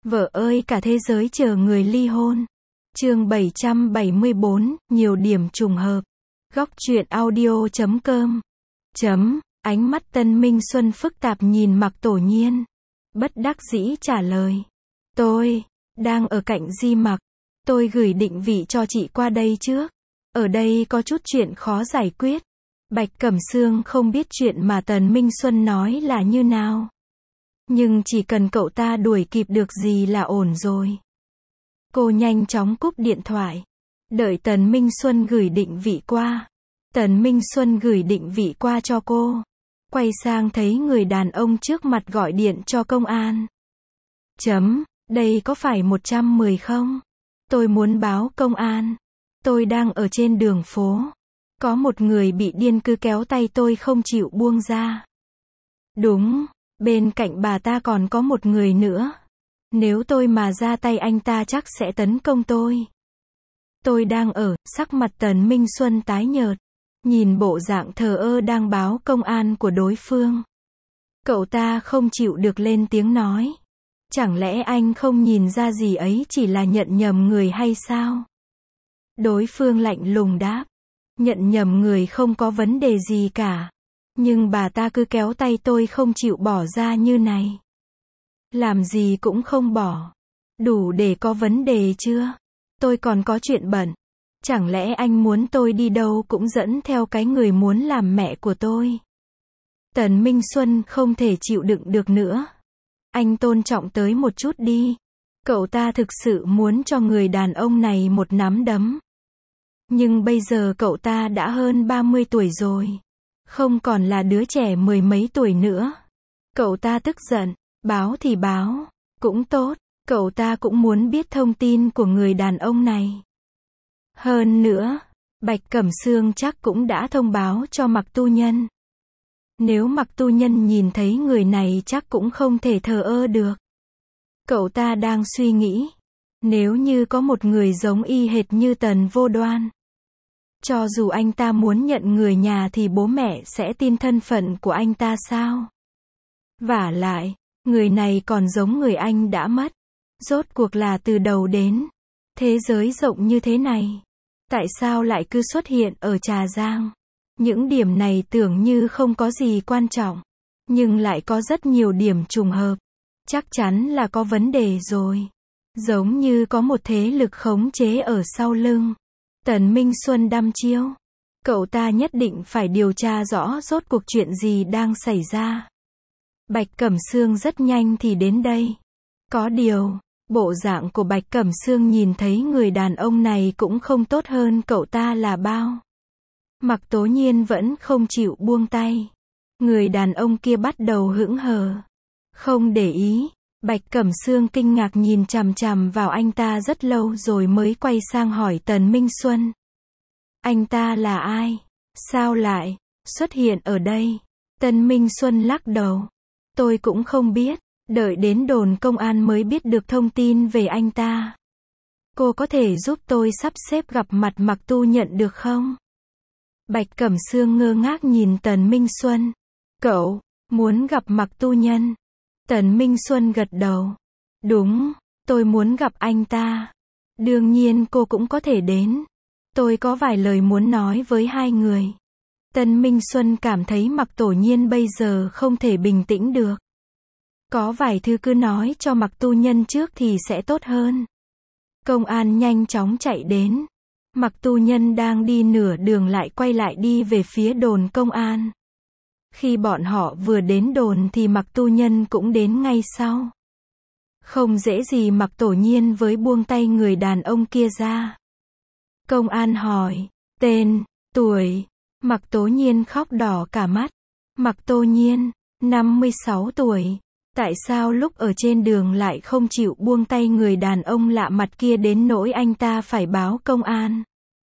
Vợ ơi cả thế giới chờ người ly hôn. Chương 774, nhiều điểm trùng hợp. Góc truyện audio.com. Ánh mắt Tân Minh Xuân phức tạp nhìn Mạc Tổ Nhiên. Bất đắc dĩ trả lời. Tôi đang ở cạnh Di Mặc. Tôi gửi định vị cho chị qua đây trước. Ở đây có chút chuyện khó giải quyết. Bạch Cẩm Sương không biết chuyện mà Tần Minh Xuân nói là như nào. Nhưng chỉ cần cậu ta đuổi kịp được gì là ổn rồi. Cô nhanh chóng cúp điện thoại. Đợi Tần Minh Xuân gửi định vị qua. Tần Minh Xuân gửi định vị qua cho cô. Quay sang thấy người đàn ông trước mặt gọi điện cho công an. Đây có phải 110 không? Tôi muốn báo công an. Tôi đang ở trên đường phố. Có một người bị điên cứ kéo tay tôi không chịu buông ra. Đúng, bên cạnh bà ta còn có một người nữa. Nếu tôi mà ra tay anh ta chắc sẽ tấn công tôi. Tôi đang ở, sắc mặt Tần Minh Xuân tái nhợt. Nhìn bộ dạng thờ ơ đang báo công an của đối phương. Cậu ta không chịu được lên tiếng nói. Chẳng lẽ anh không nhìn ra gì ấy chỉ là nhận nhầm người hay sao? Đối phương lạnh lùng đáp. Nhận nhầm người không có vấn đề gì cả. Nhưng bà ta cứ kéo tay tôi không chịu bỏ ra như này. Làm gì cũng không bỏ. Đủ để có vấn đề chưa? Tôi còn có chuyện bận. Chẳng lẽ anh muốn tôi đi đâu cũng dẫn theo cái người muốn làm mẹ của tôi? Tần Minh Xuân không thể chịu đựng được nữa. Anh tôn trọng tới một chút đi. Cậu ta thực sự muốn cho người đàn ông này một nắm đấm. Nhưng bây giờ cậu ta đã hơn 30 tuổi rồi. Không còn là đứa trẻ mười mấy tuổi nữa. Cậu ta tức giận. Báo thì báo. Cũng tốt. Cậu ta cũng muốn biết thông tin của người đàn ông này. Hơn nữa, Bạch Cẩm Sương chắc cũng đã thông báo cho Mạc Tu Nhân. Nếu Mạc Tu Nhân nhìn thấy người này chắc cũng không thể thờ ơ được. Cậu ta đang suy nghĩ. Nếu như có một người giống y hệt như Tần Vô Đoan. Cho dù anh ta muốn nhận người nhà thì bố mẹ sẽ tin thân phận của anh ta sao? Vả lại, người này còn giống người anh đã mất. Rốt cuộc là từ đầu đến. Thế giới rộng như thế này. Tại sao lại cứ xuất hiện ở Trà Giang? Những điểm này tưởng như không có gì quan trọng. Nhưng lại có rất nhiều điểm trùng hợp. Chắc chắn là có vấn đề rồi. Giống như có một thế lực khống chế ở sau lưng. Tần Minh Xuân đăm chiêu. Cậu ta nhất định phải điều tra rõ rốt cuộc chuyện gì đang xảy ra. Bạch Cẩm Sương rất nhanh thì đến đây. Có điều, bộ dạng của Bạch Cẩm Sương nhìn thấy người đàn ông này cũng không tốt hơn cậu ta là bao. Mạc Tố Nhiên vẫn không chịu buông tay. Người đàn ông kia bắt đầu hững hờ. Không để ý. Bạch Cẩm Sương kinh ngạc nhìn chằm chằm vào anh ta rất lâu rồi mới quay sang hỏi Tần Minh Xuân. Anh ta là ai? Sao lại xuất hiện ở đây? Tần Minh Xuân lắc đầu. Tôi cũng không biết. Đợi đến đồn công an mới biết được thông tin về anh ta. Cô có thể giúp tôi sắp xếp gặp mặt Mạc Tu Nhận được không? Bạch Cẩm Sương ngơ ngác nhìn Tần Minh Xuân. Cậu muốn gặp Mạc Tu Nhân? Tần Minh Xuân gật đầu. Đúng, tôi muốn gặp anh ta. Đương nhiên cô cũng có thể đến. Tôi có vài lời muốn nói với hai người. Tần Minh Xuân cảm thấy Mạc Tổ Nhiên bây giờ không thể bình tĩnh được. Có vài thứ cứ nói cho Mạc Tu Nhân trước thì sẽ tốt hơn. Công an nhanh chóng chạy đến. Mạc Tu Nhân đang đi nửa đường lại quay lại đi về phía đồn công an. Khi bọn họ vừa đến đồn thì Mạc Tu Nhân cũng đến ngay sau. Không dễ gì Mạc Tổ Nhiên với buông tay người đàn ông kia ra. Công an hỏi, tên, tuổi. Mạc Tố Nhiên khóc đỏ cả mắt. Mạc Tố Nhiên, 56 tuổi. Tại sao lúc ở trên đường lại không chịu buông tay người đàn ông lạ mặt kia đến nỗi anh ta phải báo công an?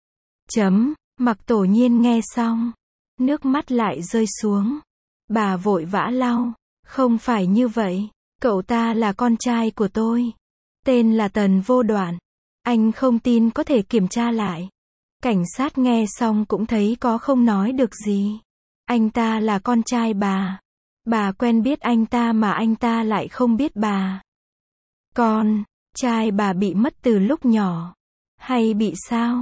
Mạc Tổ Nhiên nghe xong. Nước mắt lại rơi xuống. Bà vội vã lau. Không phải như vậy. Cậu ta là con trai của tôi. Tên là Tần Vô Đoan. Anh không tin có thể kiểm tra lại. Cảnh sát nghe xong cũng thấy có không nói được gì. Anh ta là con trai bà. Bà quen biết anh ta mà anh ta lại không biết bà. Con trai bà bị mất từ lúc nhỏ. Hay bị sao?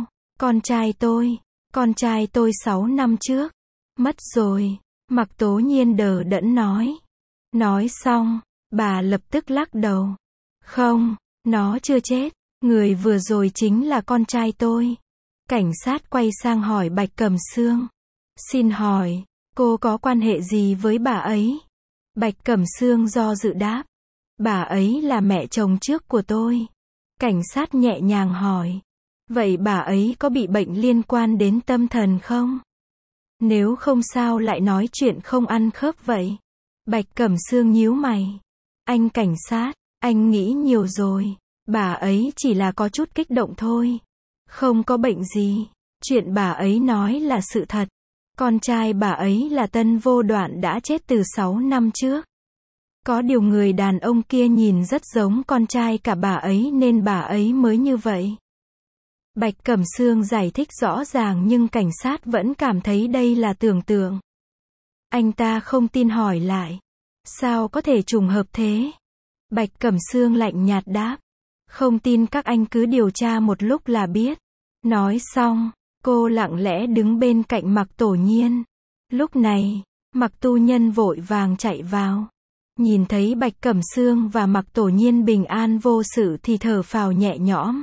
Con trai tôi 6 năm trước. Mất rồi. Mạc Tố Nhiên đờ đẫn nói. Nói xong, bà lập tức lắc đầu. Không, nó chưa chết. Người vừa rồi chính là con trai tôi. Cảnh sát quay sang hỏi Bạch Cẩm Sương. Xin hỏi, cô có quan hệ gì với bà ấy? Bạch Cẩm Sương do dự đáp. Bà ấy là mẹ chồng trước của tôi. Cảnh sát nhẹ nhàng hỏi. Vậy bà ấy có bị bệnh liên quan đến tâm thần không? Nếu không sao lại nói chuyện không ăn khớp vậy? Bạch Cẩm Sương nhíu mày. Anh cảnh sát, anh nghĩ nhiều rồi. Bà ấy chỉ là có chút kích động thôi. Không có bệnh gì. Chuyện bà ấy nói là sự thật. Con trai bà ấy là Tân Vô Đoạn đã chết từ 6 năm trước. Có điều người đàn ông kia nhìn rất giống con trai cả bà ấy nên bà ấy mới như vậy. Bạch Cẩm Sương giải thích rõ ràng nhưng cảnh sát vẫn cảm thấy đây là tưởng tượng. Anh ta không tin hỏi lại. Sao có thể trùng hợp thế? Bạch Cẩm Sương lạnh nhạt đáp. Không tin các anh cứ điều tra một lúc là biết. Nói xong, cô lặng lẽ đứng bên cạnh Mạc Tổ Nhiên. Lúc này, Mạc Tu Nhân vội vàng chạy vào. Nhìn thấy Bạch Cẩm Sương và Mạc Tổ Nhiên bình an vô sự thì thở phào nhẹ nhõm.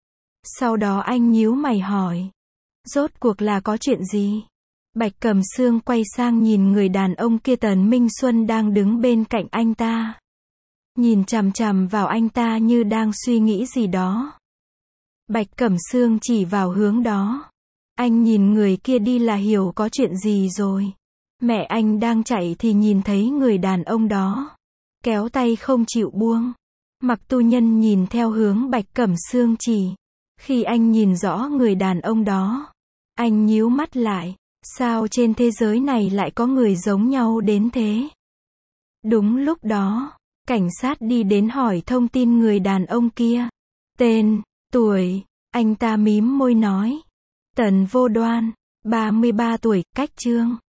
Sau đó anh nhíu mày hỏi. Rốt cuộc là có chuyện gì? Bạch Cẩm Sương quay sang nhìn người đàn ông kia Tần Minh Xuân đang đứng bên cạnh anh ta. Nhìn chằm chằm vào anh ta như đang suy nghĩ gì đó. Bạch Cẩm Sương chỉ vào hướng đó. Anh nhìn người kia đi là hiểu có chuyện gì rồi. Mẹ anh đang chạy thì nhìn thấy người đàn ông đó. Kéo tay không chịu buông. Mạc Tu Nhân nhìn theo hướng Bạch Cẩm Sương chỉ. Khi anh nhìn rõ người đàn ông đó, anh nhíu mắt lại. Sao trên thế giới này lại có người giống nhau đến thế? Đúng lúc đó, cảnh sát đi đến hỏi thông tin người đàn ông kia. Tên, tuổi, anh ta mím môi nói. Tần Vô Đoan, 33 tuổi, cách Chương.